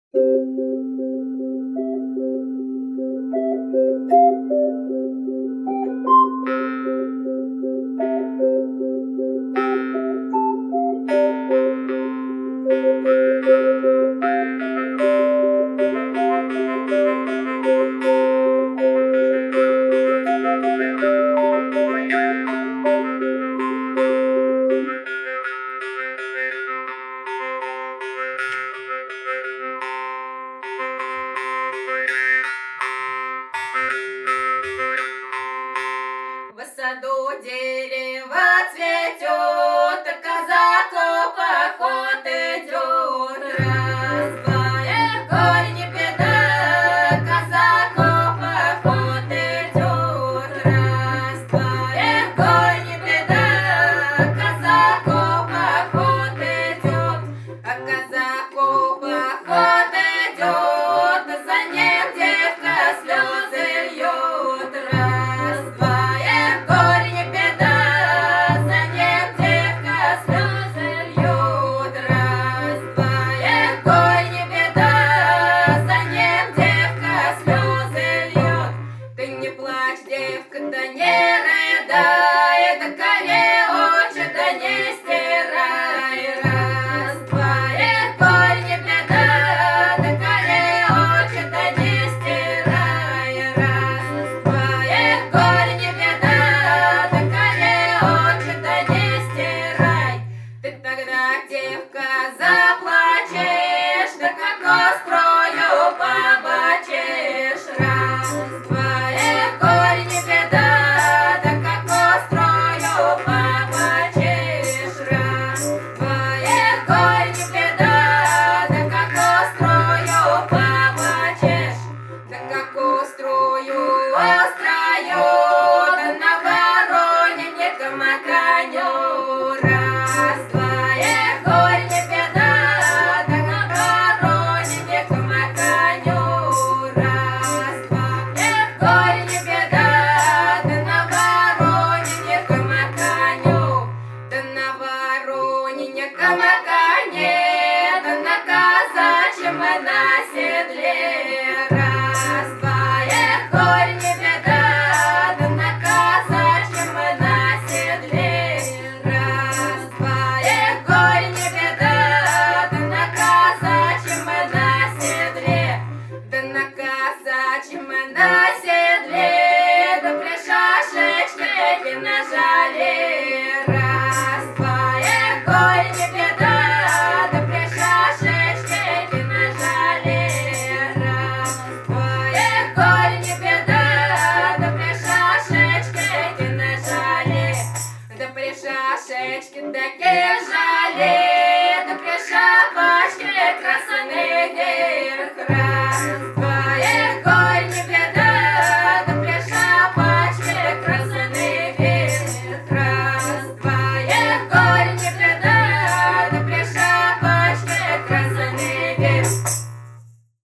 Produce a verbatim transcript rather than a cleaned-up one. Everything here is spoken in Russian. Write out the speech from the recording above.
В саду дерево цветет, казаку поход идет. Раз, два, эх, горе не беда, казаку поход идет. Раз, два, эх, горе не беда, казаку поход идет. А казаку поход идет, за ним девка слезы льет. Раз, два, горе не беда, за ним девка слезы льет. Раз, два, эх, горе не беда, за ним девка слезы льет. Ты не плачь, девка, да не рыдай, да коре очи, да не стирай. Раз, два, эх, горе не беда, да коре очи, да не стирай. Раз, два, эх, горе не беда, да коре очи, да не стирай. Ты тогда, девка, заплачешь, да как острою побачишь. Раз, два, эх, горе не беда, да как острою побачишь. Раз, два, эх, горе не беда, да как острою побачишь. Да как острую, острою, да на вороне не камаканю. Раз, два, эх, горе не беда, да на вороне не камаканю. Раз, два, эх, горе не беда, да на вороне не камаканю. Да на вороне не камакане, да на казачьем на седле. Раз, два, эх, горе не беда, да на казачьем на седле. Раз, два, эх, горе не беда, да на казачьем на седле. Да на казачьем на седле, да при шашечке нажали. Раз, два, эх, горе не беда, да при шашечке нажали. Раз, два, эх, горе не беда, да при шашечке нажали. Да при шашечке таки жали, да при шапочке